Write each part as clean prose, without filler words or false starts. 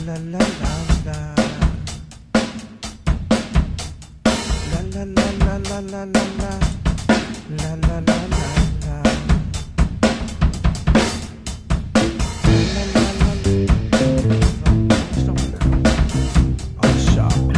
la la la. La la la la la la la la. La la la la la. La la la la. Stop now. Oh, shut up.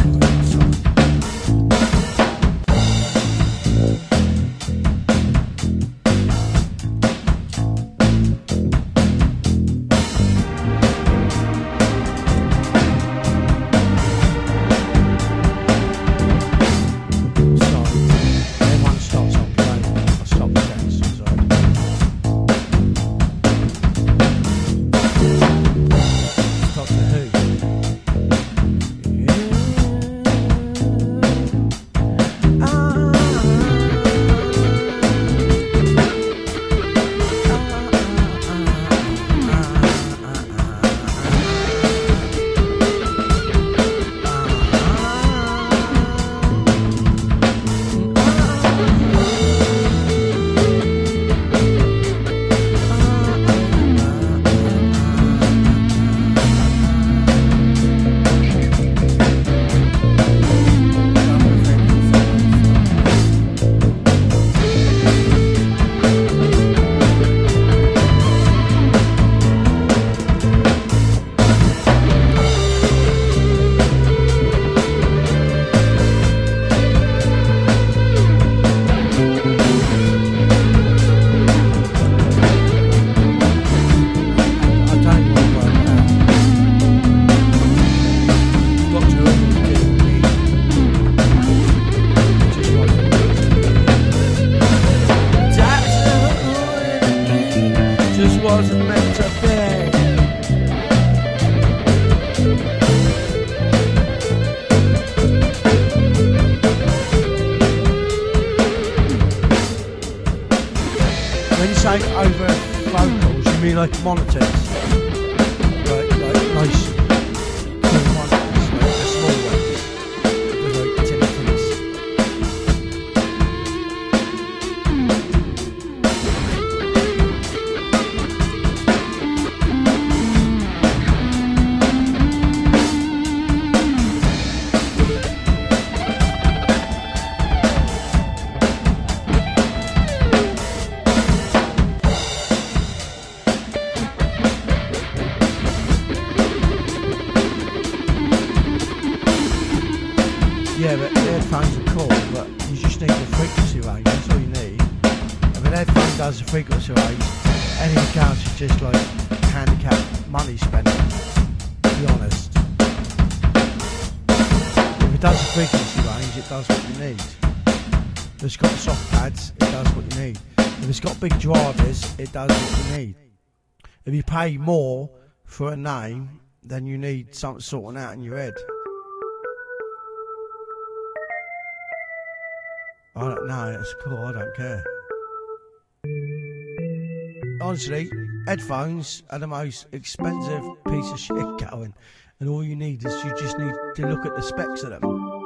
Wasn't meant to be. When you say over vocals, you mean like monitors? Like nice cool monitors, like the small ones, with like tinnitus. Yeah, but the headphones are cool, but you just need the frequency range, that's all you need. If an headphone does the frequency range, anything else is just like handicapped money spending, to be honest. If it does the frequency range, it does what you need. If it's got soft pads, it does what you need. If it's got big drivers, it does what you need. If you pay more for a name, then you need something sorting out in your head. I don't know, that's cool, I don't care. Honestly, headphones are the most expensive piece of shit going, and all you need is you just need to look at the specs of them.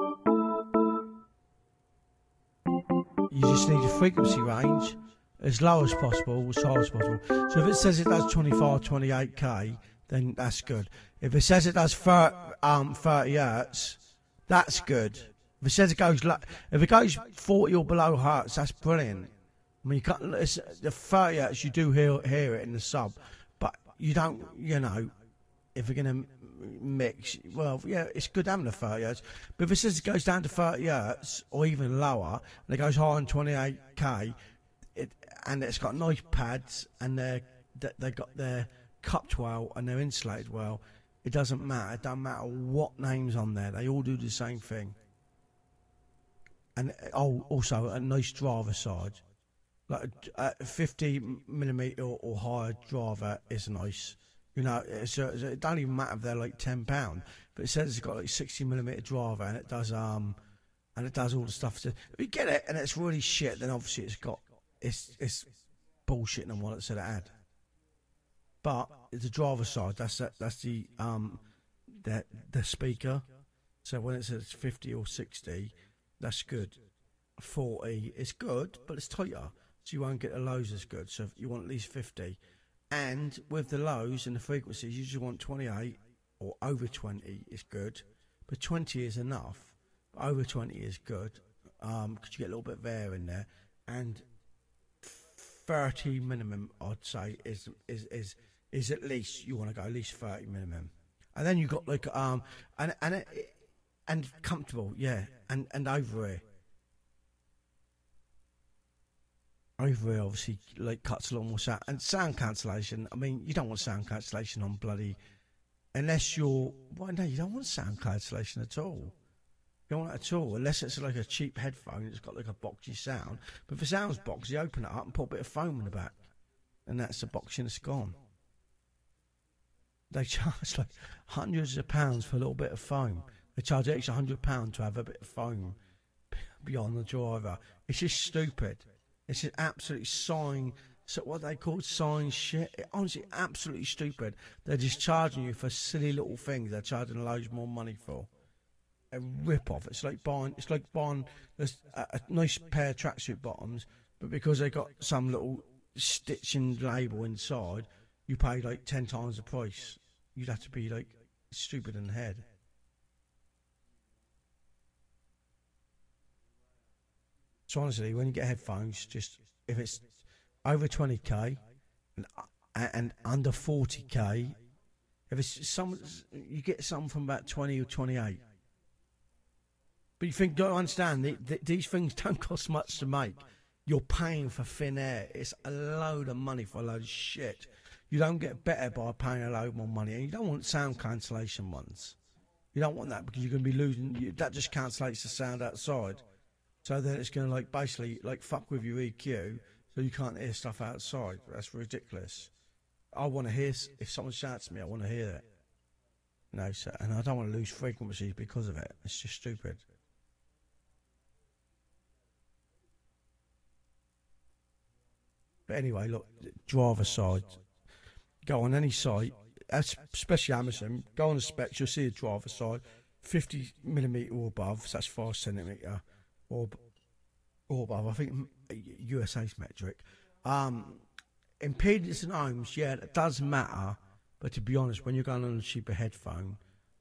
You just need a frequency range as low as possible, as high as possible. So if it says it does 25, 28k, then that's good. If it says it does 30 hertz, that's good. If it says if it goes 40 or below hertz, that's brilliant. I mean, you can't, the 30 hertz, you do hear it in the sub, but you don't, you know, if you're going to mix, well, yeah, it's good having the 30 hertz. But if it says it goes down to 30 hertz or even lower, and it goes higher than 28k, and it's got nice pads, and they got their cupped well and they're insulated well, it doesn't matter. It doesn't matter what name's on there. They all do the same thing. And also a nice driver side, like a 50mm or higher driver is nice. You know, it don't even matter if they're like £10, but it says it's got like 60mm driver, and it does all the stuff. So if you get it and it's really shit, then obviously it's bullshit on what it said it had. But it's the driver side. That's the speaker. So when it says 50 or 60. That's good. 40 is good, but it's tighter, so you won't get the lows as good. So you want at least 50. And with the lows and the frequencies, you just want 28 or over 20 is good, but 20 is enough. But over 20 is good, because you get a little bit of air in there, and 30 minimum, I'd say, is at least, you want to go at least 30 minimum. And then you got like and comfortable, yeah, and over here. Over here, obviously, like cuts a lot more sound. And sound cancellation, I mean, you don't want sound cancellation on bloody, unless you're, well, no, you don't want sound cancellation at all. You don't want it at all, unless it's like a cheap headphone, it's got like a boxy sound. But if it sounds boxy, you open it up and put a bit of foam in the back, and that's the box and it's gone. They charge like hundreds of pounds for a little bit of foam. They charge an extra £100 to have a bit of foam beyond the driver. It's just stupid. It's just absolutely what they call science shit. Honestly, absolutely stupid. They're just charging you for silly little things. They're charging loads more money for. A rip-off. It's like buying a nice pair of tracksuit bottoms, but because they got some little stitching label inside, you pay like 10 times the price. You'd have to be like stupid in the head. So honestly, when you get headphones, just if it's over 20k and under 40k, if it's some, you get some from about 20 or 28. But you think, don't understand, these things don't cost much to make. You're paying for thin air. It's a load of money for a load of shit. You don't get better by paying a load more money, and you don't want sound cancellation ones. You don't want that because you're going to be losing. That just cancellates the sound outside. So then it's going to like basically like fuck with your EQ, so you can't hear stuff outside. That's ridiculous. I want to hear, if someone shouts at me, I want to hear it. No, sir, and I don't want to lose frequencies because of it. It's just stupid. But anyway, look, driver side. Go on any site, especially Amazon. Go on the specs, you'll see a driver side, 50mm or above. So that's 5cm. Or above, I think USA's metric. Impedance and ohms, yeah, it does matter, but to be honest, when you're going on a cheaper headphone,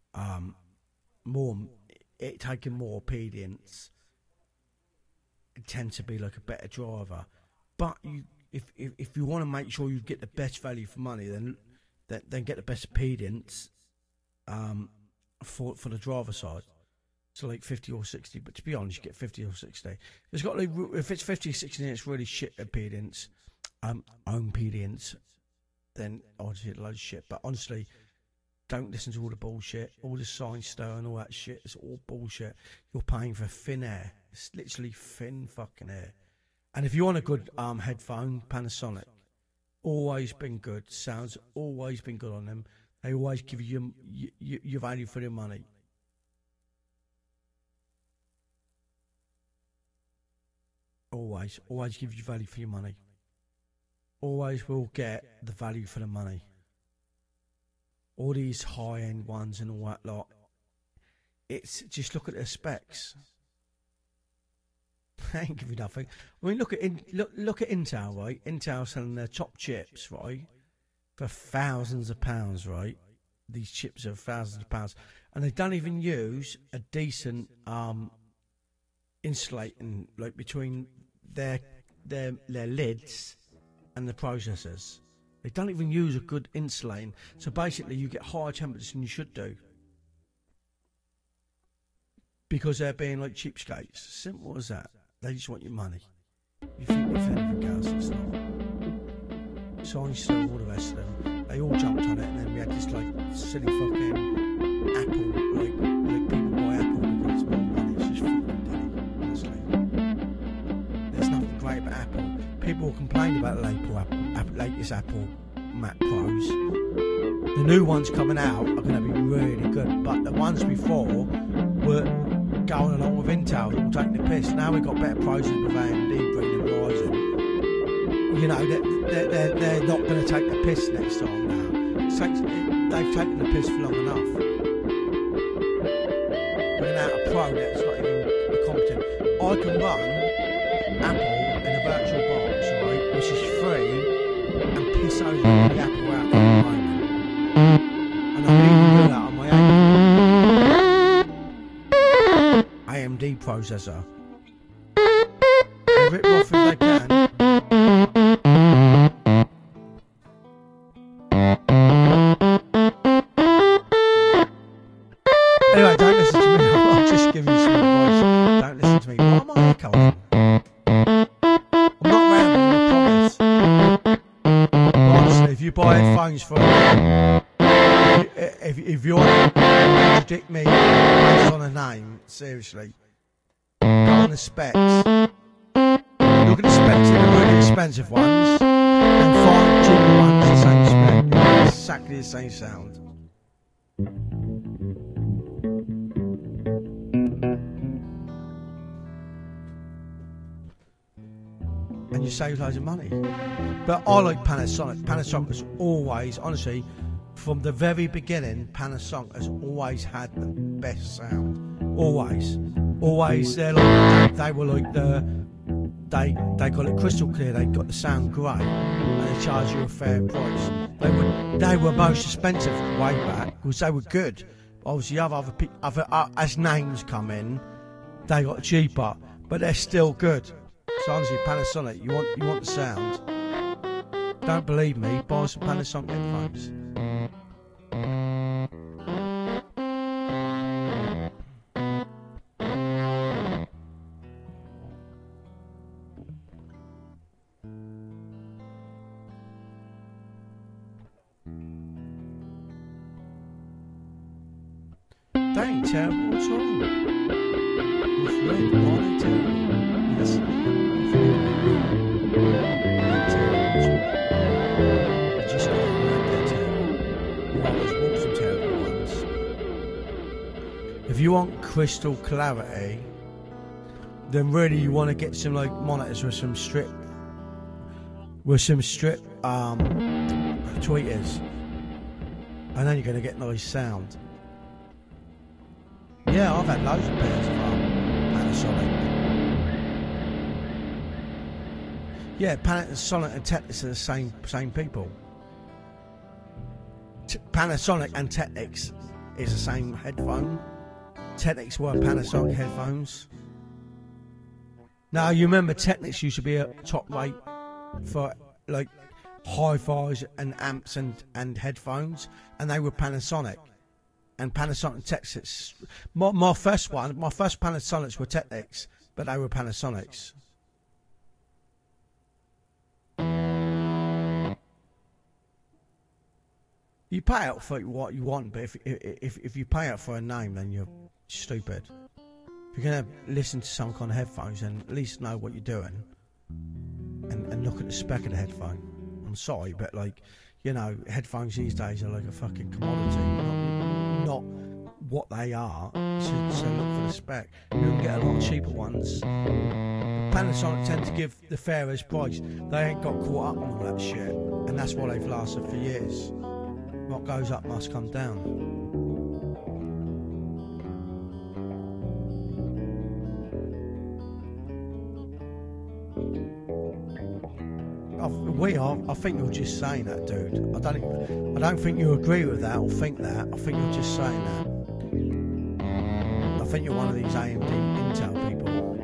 taking more impedance, it tends to be like a better driver. But if you want to make sure you get the best value for money, then get the best impedance for the driver side. So like 50 or 60, but to be honest, you get 50 or 60. It's got like, if it's 50 or 60 and it's really shit impedance, impedance, then obviously it's a load of shit. But honestly, don't listen to all the bullshit, all the science stir and all that shit. It's all bullshit. You're paying for thin air. It's literally thin fucking air. And if you want a good headphone, Panasonic, always been good. Sounds always been good on them. They always give you your value for your money. Always give you value for your money. Always will get the value for the money. All these high-end ones and all that lot, it's just look at their specs. They ain't give you nothing. I mean, look at Intel, right? Intel selling their top chips, right, for thousands of pounds, right? These chips are thousands of pounds, and they don't even use a decent insulating, like between their lids and the processors. They don't even use a good insulating, so basically you get higher temperatures than you should do because they're being like cheapskates. Simple as that. They just want your money. You think if anything else, it's not. Science, all the rest of them, they all jumped on it, and then we had this like silly fucking Apple, like people buy Apple because it's more money. It's just fucking silly, honestly. There's nothing great about Apple. People will complain about the latest Apple Mac Pros. The new ones coming out are going to be really good, but the ones before were going along with Intel, all taking the piss. Now we've got better prices with AMD, bringing Ryzen. You know, they're not going to take the piss next time now. They've taken the piss for long enough. Bringing out a Pro that's not even competent. I can run Apple in a virtual box, right, which is free, and piss over the Apple out at the moment. And I can even do that on my processor. They rip off if they can. Anyway, don't listen to me. I'll just give you some advice. Don't listen to me. Why am I echoing? I'm not rambling, I promise. But honestly, if you buy headphones for if you want to contradict me based on a name, seriously, go on the specs. Look at the specs of the really expensive ones, then find cheaper ones the same spec. You'll get exactly the same sound. And you save loads of money. But I like Panasonic. Panasonic has always, honestly, from the very beginning, Panasonic has always had the best sound. Always. They're like, they were like they got it crystal clear. They got the sound great, and they charge you a fair price. They were most expensive way back because they were good. Obviously, as names come in, they got cheaper, but they're still good. So honestly, Panasonic, you want the sound. Don't believe me? Buy some Panasonic headphones. They ain't terrible at all. It's red, why are they terrible? Yes. I just got they're terrible. You always want some terrible ones. If you want crystal clarity, then really you want to get some like monitors with some strip tweeters, and then you're going to get nice sound. Yeah, I've had loads of pairs of Panasonic. Yeah, Panasonic and Technics are the same people. Panasonic and Technics is the same headphone. Technics were Panasonic headphones. Now you remember Technics used to be a top rate for like hi-fis and amps and headphones, and they were Panasonic. And Panasonic Technics. My first Panasonics were Technics, but they were Panasonics. You pay out for what you want, but if you pay out for a name, then you're stupid. If you're going to listen to some kind of headphones, then at least know what you're doing and look at the spec of the headphone. I'm sorry, but like, you know, headphones these days are like a fucking commodity, not what they are. So look for the spec. You can get a lot cheaper ones. Panasonic tend to give the fairest price. They ain't got caught up in all that shit, and that's why they've lasted for years. What goes up must come down. I think you're just saying that, dude. I don't think you agree with that or think that. I think you're just saying that. I think you're one of these AMD Intel people.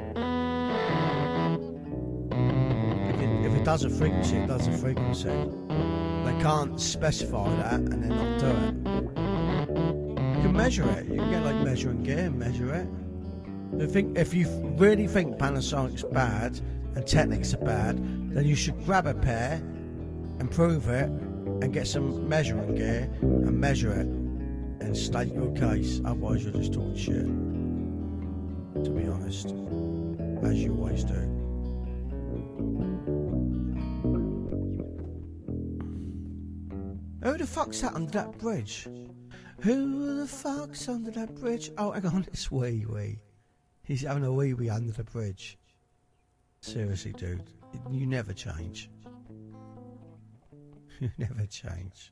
If it does a frequency, it does a frequency. They can't specify that and then not do it. You can measure it. You can get like measuring gear and measure it. If you really think Panasonic's bad and Technics are bad, then you should grab a pair, improve it, and get some measuring gear and measure it and state your case. Otherwise, you're just talking shit. To be honest, as you always do. Who the fuck's that under that bridge? Who the fuck's under that bridge? Oh, hang on, it's wee. He's having a wee under the bridge. Seriously, dude, you never change. You never change.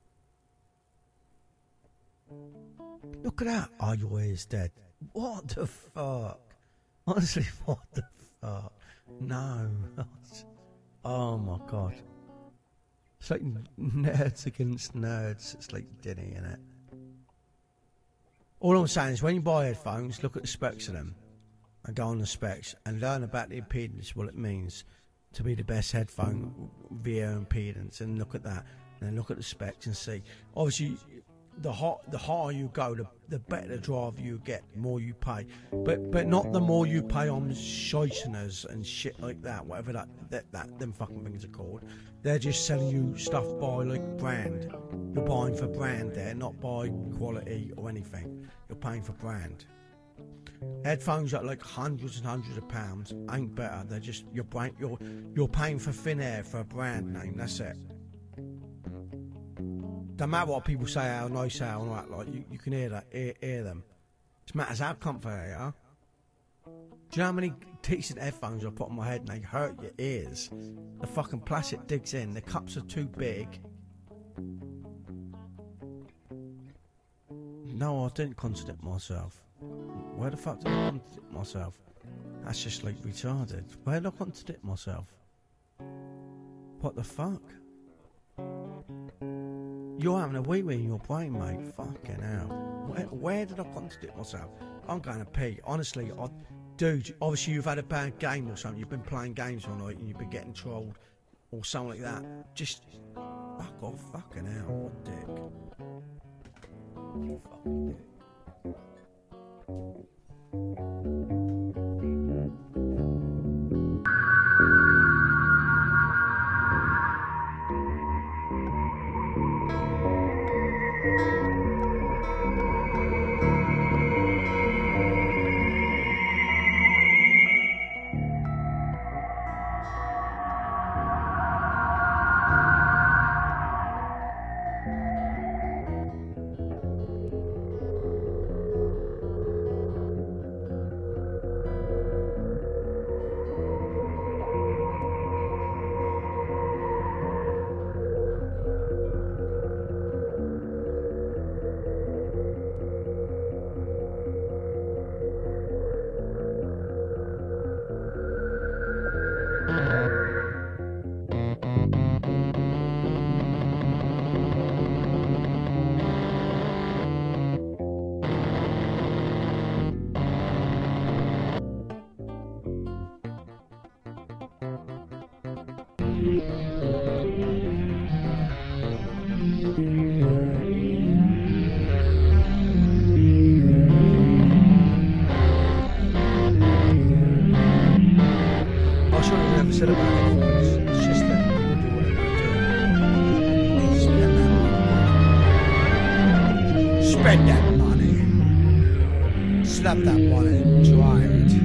Look at that. Oh, your ear's dead. What the fuck? Honestly, what the fuck? No. Oh my god. It's like nerds against nerds. It's like Denny, isn't it? All I'm saying is when you buy headphones, look at the specs of them. and go on the specs and learn about the impedance, what it means to be the best headphone via impedance, and look at that, and then look at the specs and see. Obviously, the higher you go, the better the driver you get, the more you pay. But not the more you pay on Scheicheners and shit like that, whatever that them fucking things are called. They're just selling you stuff by like brand. You're buying for brand there, not by quality or anything. You're paying for brand. Headphones at like hundreds and hundreds of pounds ain't better. They're just you're paying for thin air for a brand name. That's it. Don't matter what people say, how nice they are, and all that. Like you can hear them. It matters how comfy they are. Do you know how many decent headphones I put on my head and they hurt your ears? The fucking plastic digs in. The cups are too big. No, I didn't contradict myself. Where the fuck did I contradict myself? That's just like retarded. Where did I contradict myself? What the fuck? You're having a wee-wee in your brain, mate. Fucking hell. Where did I contradict myself? I'm going to pee. Honestly, dude, obviously you've had a bad game or something. You've been playing games all night and you've been getting trolled or something like that. Just fuck off. Fucking hell. What a dick. Fucking dick. Spend that money. Slap that one and dry it.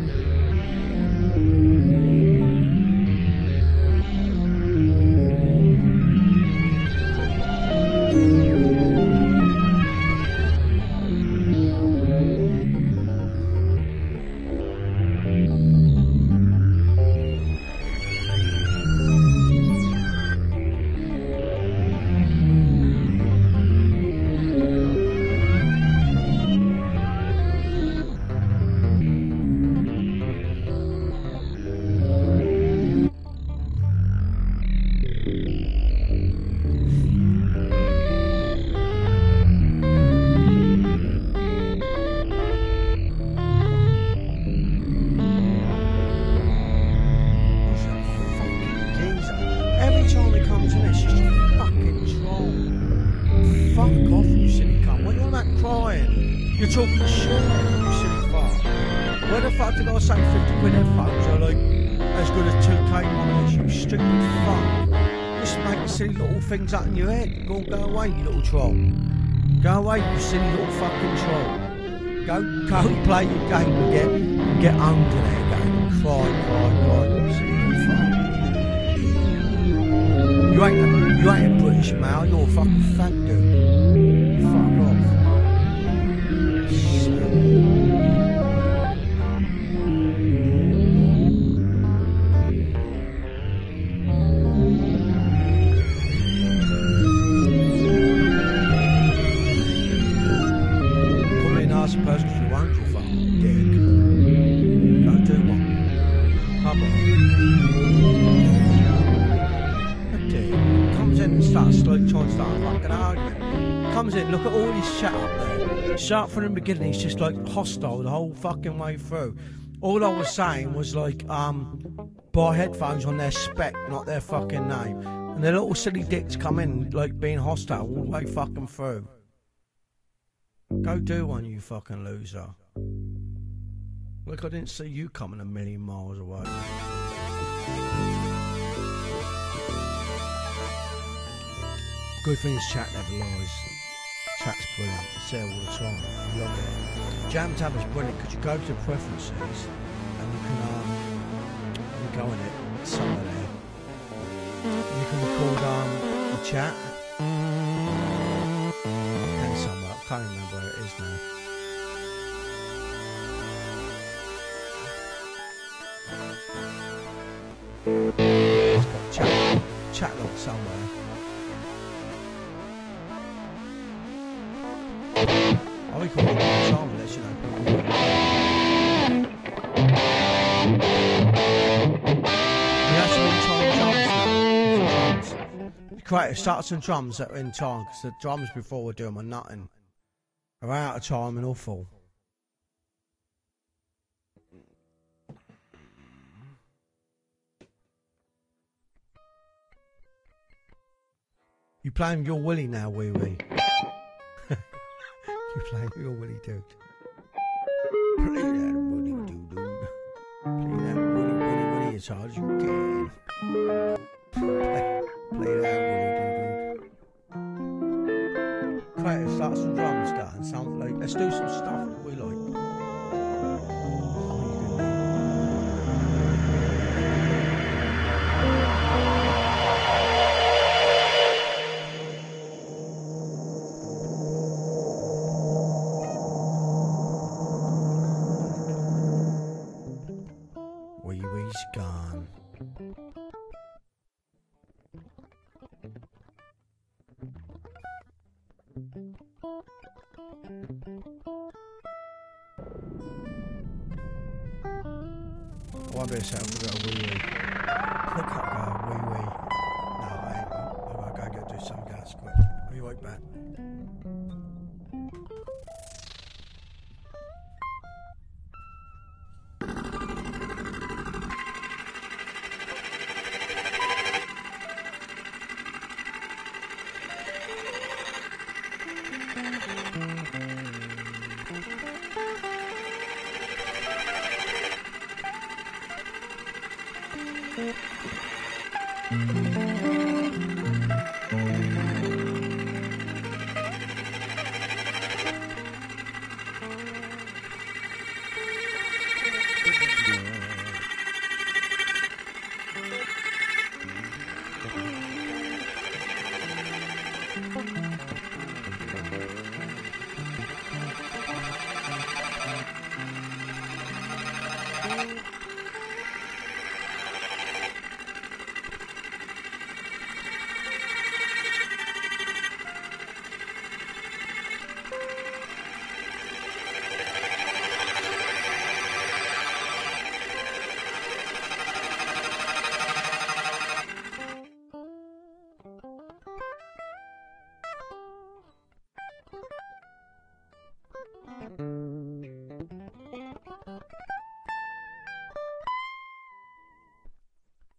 You're talking shit, you silly fuck. Where the fuck did I say 50 quid headphones are like as good as 2K monitors, you stupid fuck? Just make silly little things up in your head. Go away, you little troll. Go away, you silly little fucking troll. Go play your game and get owned in that game and cry, you silly little fuck. You ain't a British male, you're a fucking fat dude. Fuck off. Comes in, look at all his chat up there. Start from the beginning, he's just like hostile the whole fucking way through. All I was saying was like, buy headphones on their spec, not their fucking name. And the little silly dicks come in like being hostile all the way fucking through. Go do one, you fucking loser. Look, I didn't see you coming a million miles away. Good thing is chat never lies. Chat's brilliant. It's there all the time. I love it. Jam Tab is brilliant because you go to preferences and you can go in it somewhere there. You can record the chat. And somewhere. I can't remember where it is now. It's got chat log somewhere. I record it all the time unless you know people. You have to in-time drums now. Create start some drums that are in time because the drums before we're doing were nothing. Are out of time and awful. You playing your Willie now, wee wee? You playing your Willie dude? Play that Willie dude. Play that Willie as hard as you can. Play that Willie dude. Create start some drums, guys. Sound like let's do some stuff that we like. Gone. I wonder if I'll go wee wee. I think I'll go wee wee. No, I ain't. I'll go do some gas quick. I'll be right back.